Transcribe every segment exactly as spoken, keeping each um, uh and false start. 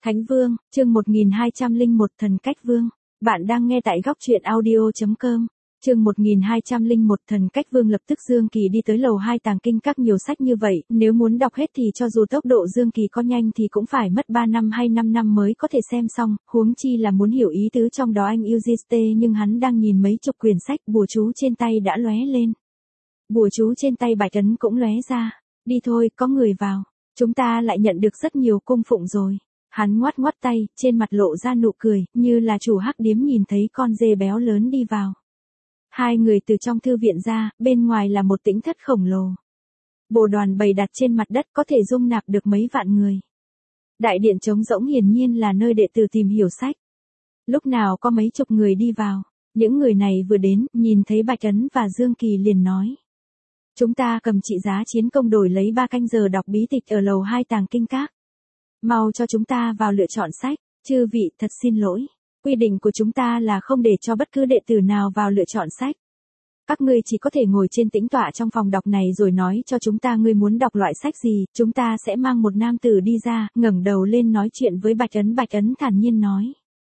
Thánh Vương, chương một nghìn hai trăm lẻ một Thần Cách Vương. Bạn đang nghe tại góc truyện audio chấm com. Chương một nghìn hai trăm lẻ một Thần Cách Vương. Lập tức Dương Kỳ đi tới lầu hai tàng kinh các. Nhiều sách như vậy, nếu muốn đọc hết thì cho dù tốc độ Dương Kỳ có nhanh thì cũng phải mất ba năm hay năm năm mới có thể xem xong, huống chi là muốn hiểu ý tứ trong đó anh Eugiste. Nhưng hắn đang nhìn mấy chục quyển sách, bùa chú trên tay đã lóe lên. Bùa chú trên tay Bạch Ấn cũng lóe ra. Đi thôi, có người vào. Chúng ta lại nhận được rất nhiều cung phụng rồi. Hắn ngoắt ngoắt tay, trên mặt lộ ra nụ cười, như là chủ hắc điếm nhìn thấy con dê béo lớn đi vào. Hai người từ trong thư viện ra, bên ngoài là một tĩnh thất khổng lồ. Bồ đoàn bày đặt trên mặt đất có thể dung nạp được mấy vạn người. Đại điện trống rỗng hiển nhiên là nơi đệ tử tìm hiểu sách. Lúc nào có mấy chục người đi vào, những người này vừa đến, nhìn thấy Bạch Ấn và Dương Kỳ liền nói. Chúng ta cầm trị giá chiến công đổi lấy ba canh giờ đọc bí tịch ở lầu hai tàng kinh các. Mau cho chúng ta vào lựa chọn sách. Chư vị, thật xin lỗi. Quy định của chúng ta là không để cho bất cứ đệ tử nào vào lựa chọn sách. Các ngươi chỉ có thể ngồi trên tĩnh tọa trong phòng đọc này rồi nói cho chúng ta ngươi muốn đọc loại sách gì. Chúng ta sẽ mang một nam tử đi ra, ngẩng đầu lên nói chuyện với Bạch Ấn. Bạch Ấn thản nhiên nói.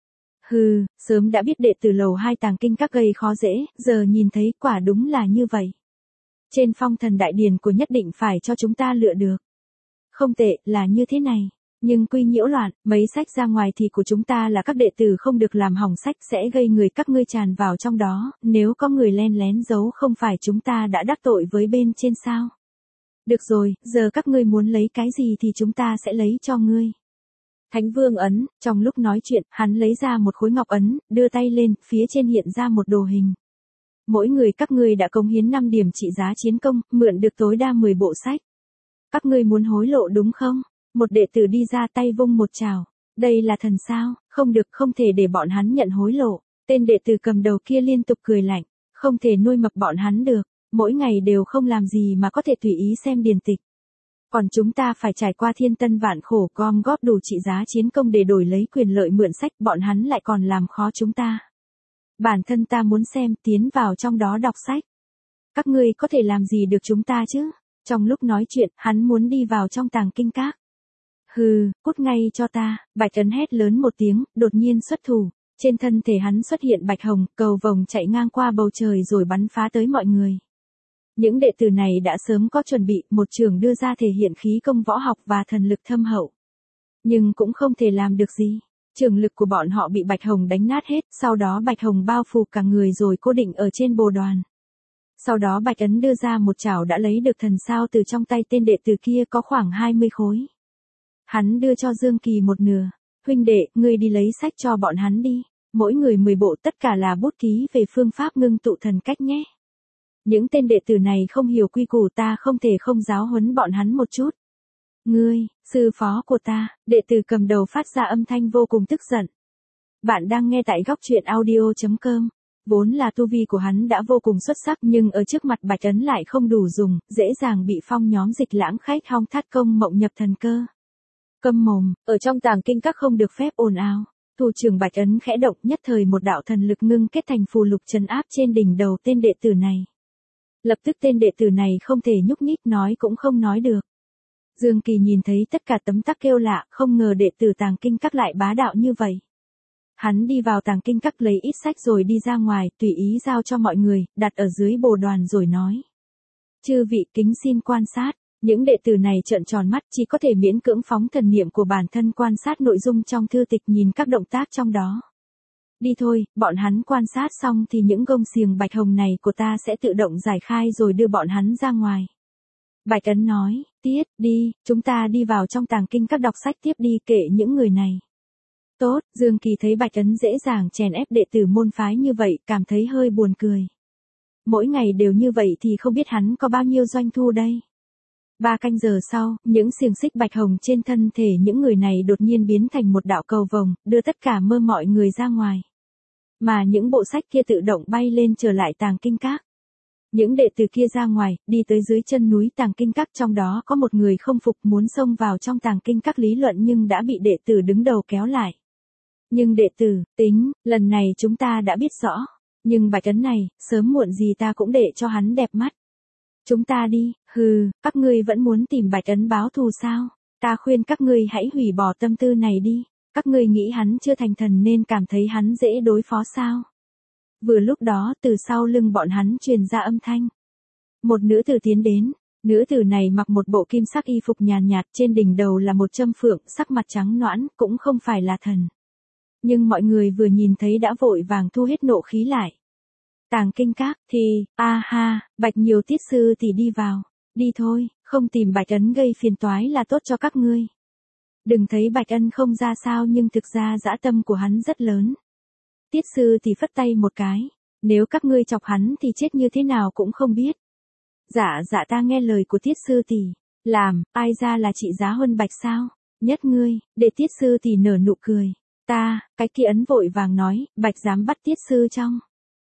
Hừ, sớm đã biết đệ tử lầu hai tàng kinh các gây khó dễ, giờ nhìn thấy quả đúng là như vậy. Trên phong thần đại điển của nhất định phải cho chúng ta lựa được. Không tệ, là như thế này. Nhưng quy nhiễu loạn, mấy sách ra ngoài thì của chúng ta là các đệ tử không được làm hỏng sách, sẽ gây người các ngươi tràn vào trong đó, nếu có người len lén giấu không phải chúng ta đã đắc tội với bên trên sao. Được rồi, giờ các ngươi muốn lấy cái gì thì chúng ta sẽ lấy cho ngươi. Thánh Vương ấn, trong lúc nói chuyện, hắn lấy ra một khối ngọc ấn, đưa tay lên, phía trên hiện ra một đồ hình. Mỗi người các ngươi đã cống hiến năm điểm trị giá chiến công, mượn được tối đa mười bộ sách. Các ngươi muốn hối lộ đúng không? Một đệ tử đi ra tay vung một trào. Đây là thần sao? Không được, không thể để bọn hắn nhận hối lộ. Tên đệ tử cầm đầu kia liên tục cười lạnh. Không thể nuôi mập bọn hắn được. Mỗi ngày đều không làm gì mà có thể tùy ý xem điển tịch. Còn chúng ta phải trải qua thiên tân vạn khổ gom góp đủ trị giá chiến công để đổi lấy quyền lợi mượn sách. Bọn hắn lại còn làm khó chúng ta. Bản thân ta muốn xem, tiến vào trong đó đọc sách. Các ngươi có thể làm gì được chúng ta chứ? Trong lúc nói chuyện, hắn muốn đi vào trong tàng kinh các. Hừ, cút ngay cho ta. Bạch Ấn hét lớn một tiếng, đột nhiên xuất thủ. Trên thân thể hắn xuất hiện bạch hồng, cầu vồng chạy ngang qua bầu trời rồi bắn phá tới mọi người. Những đệ tử này đã sớm có chuẩn bị, một trường đưa ra thể hiện khí công võ học và thần lực thâm hậu. Nhưng cũng không thể làm được gì. Trường lực của bọn họ bị bạch hồng đánh nát hết, sau đó bạch hồng bao phủ cả người rồi cố định ở trên bồ đoàn. Sau đó Bạch Ấn đưa ra một chảo đã lấy được thần sao từ trong tay tên đệ tử kia có khoảng hai mươi khối. Hắn đưa cho Dương Kỳ một nửa. Huynh đệ, ngươi đi lấy sách cho bọn hắn đi. Mỗi người mười bộ, tất cả là bút ký về phương pháp ngưng tụ thần cách nhé. Những tên đệ tử này không hiểu quy củ, ta không thể không giáo huấn bọn hắn một chút. Ngươi, sư phó của ta. Đệ tử cầm đầu phát ra âm thanh vô cùng tức giận. Bạn đang nghe tại góc truyện audio chấm com. Vốn là tu vi của hắn đã vô cùng xuất sắc nhưng ở trước mặt Bạch Ấn lại không đủ dùng, dễ dàng bị phong nhóm Dịch Lãng Khách Hong thắt công mộng nhập thần cơ. Câm mồm, ở trong tàng kinh các không được phép ồn ào. Thủ trưởng Bạch Ấn khẽ động, nhất thời một đạo thần lực ngưng kết thành phù lục trấn áp trên đỉnh đầu tên đệ tử này. Lập tức tên đệ tử này không thể nhúc nhích, nói cũng không nói được. Dương Kỳ nhìn thấy tất cả tấm tắc kêu lạ, không ngờ đệ tử tàng kinh các lại bá đạo như vậy. Hắn đi vào tàng kinh các lấy ít sách rồi đi ra ngoài, tùy ý giao cho mọi người, đặt ở dưới bồ đoàn rồi nói. Chư vị kính xin quan sát. Những đệ tử này trợn tròn mắt, chỉ có thể miễn cưỡng phóng thần niệm của bản thân quan sát nội dung trong thư tịch, nhìn các động tác trong đó. Đi thôi, bọn hắn quan sát xong thì những gông xiềng bạch hồng này của ta sẽ tự động giải khai rồi đưa bọn hắn ra ngoài. Bạch Ấn nói, tiết, đi, chúng ta đi vào trong tàng kinh các đọc sách tiếp đi, kệ những người này. Tốt, Dương Kỳ thấy Bạch Ấn dễ dàng chèn ép đệ tử môn phái như vậy, cảm thấy hơi buồn cười. Mỗi ngày đều như vậy thì không biết hắn có bao nhiêu doanh thu đây. Ba canh giờ sau, những xiềng xích bạch hồng trên thân thể những người này đột nhiên biến thành một đạo cầu vồng, đưa tất cả mơ mọi người ra ngoài. Mà những bộ sách kia tự động bay lên trở lại tàng kinh các. Những đệ tử kia ra ngoài, đi tới dưới chân núi tàng kinh các, trong đó có một người không phục muốn xông vào trong tàng kinh các lý luận nhưng đã bị đệ tử đứng đầu kéo lại. Nhưng đệ tử, tính, lần này chúng ta đã biết rõ. Nhưng Bạch Ấn này, sớm muộn gì ta cũng để cho hắn đẹp mắt. Chúng ta đi, hừ, các ngươi vẫn muốn tìm Bạch Ấn báo thù sao? Ta khuyên các ngươi hãy hủy bỏ tâm tư này đi. Các ngươi nghĩ hắn chưa thành thần nên cảm thấy hắn dễ đối phó sao? Vừa lúc đó từ sau lưng bọn hắn truyền ra âm thanh. Một nữ tử tiến đến, nữ tử này mặc một bộ kim sắc y phục nhàn nhạt, trên đỉnh đầu là một châm phượng, sắc mặt trắng nõn, cũng không phải là thần. Nhưng mọi người vừa nhìn thấy đã vội vàng thu hết nộ khí lại. Tàng kinh các, thì, a ha, Bạch nhiều tiết sư thì đi vào, đi thôi, không tìm Bạch Ân gây phiền toái là tốt cho các ngươi. Đừng thấy Bạch Ân không ra sao nhưng thực ra dã tâm của hắn rất lớn. Tiết sư thì phất tay một cái, nếu các ngươi chọc hắn thì chết như thế nào cũng không biết. Dạ dạ ta nghe lời của tiết sư tỷ, làm, ai ra là trị giá hơn Bạch sao, nhất ngươi, để tiết sư tỷ nở nụ cười. Ta, cái kia ấn vội vàng nói, Bạch dám bắt tiết sư trong.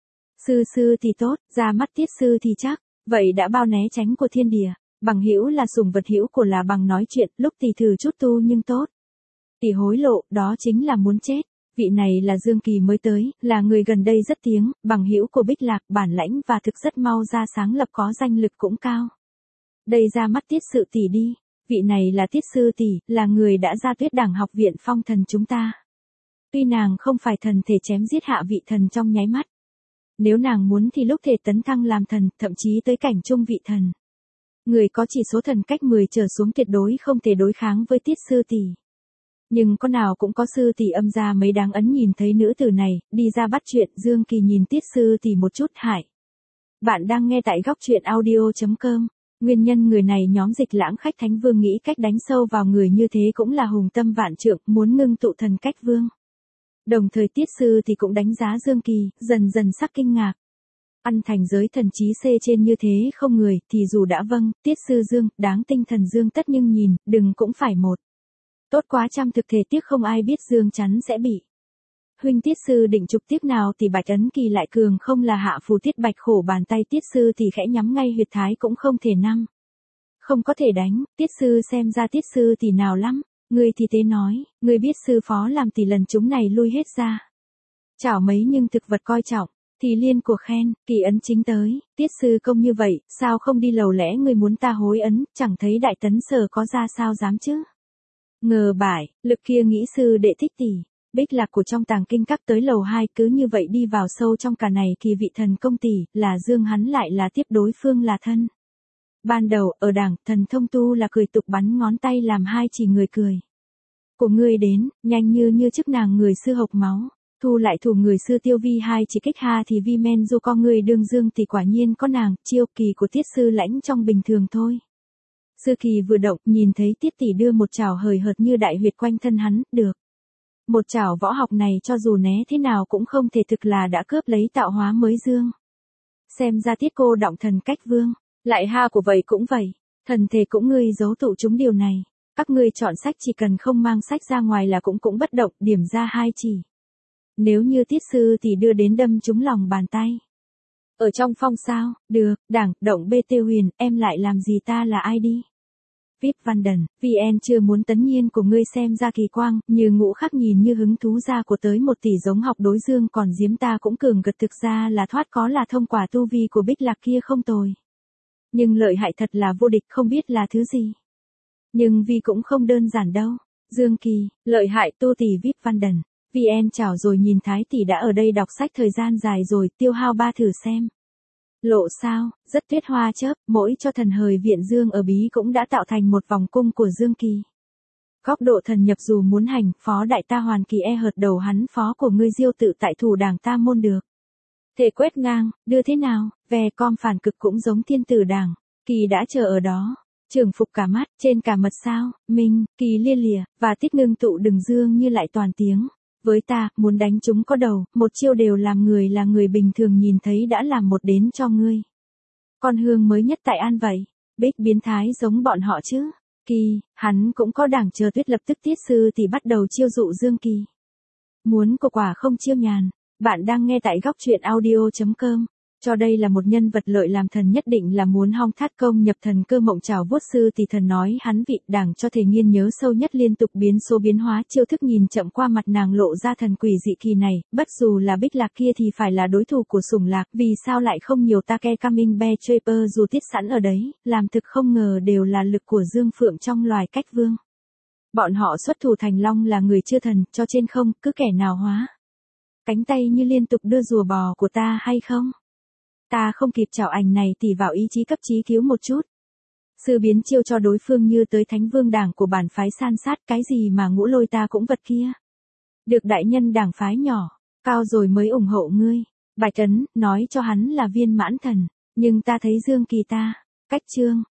Sư sư thì tốt, ra mắt tiết sư thì chắc, vậy đã bao né tránh của thiên địa, bằng hữu là sủng vật hữu của là bằng nói chuyện, lúc thì thử chút tu nhưng tốt. Tỷ hối lộ, đó chính là muốn chết. Vị này là Dương Kỳ mới tới, là người gần đây rất tiếng, bằng hữu của Bích Lạc, bản lãnh và thực rất mau ra sáng lập có danh lực cũng cao. Đây ra mắt tiết sự tỷ đi, vị này là tiết sư tỷ, là người đã ra Tuyết Đẳng học viện phong thần chúng ta. Tuy nàng không phải thần thể chém giết hạ vị thần trong nháy mắt. Nếu nàng muốn thì lúc thể tấn thăng làm thần, thậm chí tới cảnh trung vị thần. Người có chỉ số thần cách mười trở xuống tuyệt đối không thể đối kháng với tiết sư tỷ. Nhưng con nào cũng có sư tỷ âm ra mấy đáng ấn nhìn thấy nữ tử này, đi ra bắt chuyện, Dương Kỳ nhìn tiết sư tỷ một chút hại. Bạn đang nghe tại góc truyện audio chấm com. Nguyên nhân người này nhóm Dịch Lãng Khách Thánh Vương nghĩ cách đánh sâu vào người như thế cũng là hùng tâm vạn trượng, muốn ngưng tụ thần cách vương. Đồng thời tiết sư thì cũng đánh giá Dương Kỳ, dần dần sắc kinh ngạc. Ăn thành giới thần trí C trên như thế không người, thì dù đã vâng, tiết sư Dương, đáng tinh thần Dương tất nhưng nhìn, đừng cũng phải một. Tốt quá trăm thực thể tiếc không ai biết Dương chắn sẽ bị. Huynh tiết sư định trục tiếp nào thì Bạch Ấn Kỳ lại cường không là hạ phù tiết Bạch khổ bàn tay tiết sư thì khẽ nhắm ngay huyệt thái cũng không thể năng. Không có thể đánh, tiết sư xem ra tiết sư thì nào lắm. Người thì tế nói, người biết sư phó làm tỷ lần chúng này lui hết ra. Chảo mấy nhưng thực vật coi trọng, thì liên của khen, Kỳ ấn chính tới, tiết sư công như vậy, sao không đi lầu lẽ người muốn ta hối ấn, chẳng thấy đại tấn sở có ra sao dám chứ. Ngờ bại, lực kia nghĩ sư đệ thích tỷ, Bích Lạc của trong tàng kinh các tới lầu hai cứ như vậy đi vào sâu trong cả này kỳ vị thần công tỷ, là Dương hắn lại là tiếp đối phương là thân. Ban đầu, ở đảng, thần thông tu là cười tục bắn ngón tay làm hai chỉ người cười. Của ngươi đến, nhanh như như chức nàng người sư hộc máu, thu lại thủ người sư tiêu vi hai chỉ kích ha thì vi men dù con người đương Dương thì quả nhiên có nàng, chiêu kỳ của tiết sư lãnh trong bình thường thôi. Sư Kỳ vừa động, nhìn thấy tiết tỷ đưa một chảo hời hợt như đại huyệt quanh thân hắn, được. Một chảo võ học này cho dù né thế nào cũng không thể thực là đã cướp lấy tạo hóa mới Dương. Xem ra tiết cô động thần cách vương. Lại ha của vậy cũng vậy, thần thể cũng ngươi giấu tụ chúng điều này, các ngươi chọn sách chỉ cần không mang sách ra ngoài là cũng cũng bất động, điểm ra hai chỉ. Nếu như tiết sư thì đưa đến đâm chúng lòng bàn tay. Ở trong phong sao, được, đảng, động bê tê huyền, em lại làm gì ta là ai đi. Vip Văn Đần, vê en chưa muốn tấn nhiên của ngươi xem ra kỳ quang, như ngũ khắc nhìn như hứng thú ra của tới một tỷ giống học đối Dương còn diếm ta cũng cường gật thực ra là thoát có là thông quả tu vi của Bích Lạc kia không tồi. Nhưng lợi hại thật là vô địch không biết là thứ gì. Nhưng vì cũng không đơn giản đâu. Dương Kỳ, lợi hại tu tỷ vê i pê Văn Đần. vê en chào rồi nhìn Thái tỷ đã ở đây đọc sách thời gian dài rồi, tiêu hao ba thử xem. Lộ sao, rất tuyết hoa chớp, mỗi cho thần hời viện Dương ở bí cũng đã tạo thành một vòng cung của Dương Kỳ. Góc độ thần nhập dù muốn hành, phó đại ta hoàn kỳ e hợt đầu hắn phó của ngươi diêu tự tại thủ đảng ta môn được. Thể quét ngang, đưa thế nào, về com phản cực cũng giống thiên tử đảng, Kỳ đã chờ ở đó, trường phục cả mắt, trên cả mật sao, Minh, Kỳ lia lìa, và tiết ngưng tụ đừng Dương như lại toàn tiếng. Với ta, muốn đánh chúng có đầu, một chiêu đều làm người là người bình thường nhìn thấy đã làm một đến cho ngươi. Con Hương mới nhất tại An vậy, Bích biến thái giống bọn họ chứ, Kỳ, hắn cũng có đảng chờ tuyết lập tức tiết sư thì bắt đầu chiêu dụ Dương Kỳ. Muốn của quả không chiêu nhàn. Bạn đang nghe tại góc truyện audio chấm com. Cho đây là một nhân vật lợi làm thần nhất định là muốn hong thát công nhập thần cơ mộng trào vuốt sư thì thần nói hắn vị đảng cho thể nghiên nhớ sâu nhất liên tục biến số biến hóa chiêu thức nhìn chậm qua mặt nàng lộ ra thần quỷ dị kỳ này, bất dù là Bích Lạc kia thì phải là đối thủ của Sủng Lạc, vì sao lại không nhiều Take Coming Bear Traper dù tiết sẵn ở đấy, làm thực không ngờ đều là lực của Dương Phượng trong loài cách vương. Bọn họ xuất thủ thành long là người chưa thần, cho trên không, cứ kẻ nào hóa. Cánh tay như liên tục đưa rùa bò của ta hay không? Ta không kịp chào ảnh này thì vào ý chí cấp chí cứu một chút. Sư biến chiêu cho đối phương như tới thánh vương đảng của bản phái san sát, cái gì mà ngũ lôi ta cũng vật kia. Được đại nhân đảng phái nhỏ, cao rồi mới ủng hộ ngươi. Bạch Ấn, nói cho hắn là viên mãn thần, nhưng ta thấy Dương Kỳ ta, cách trương.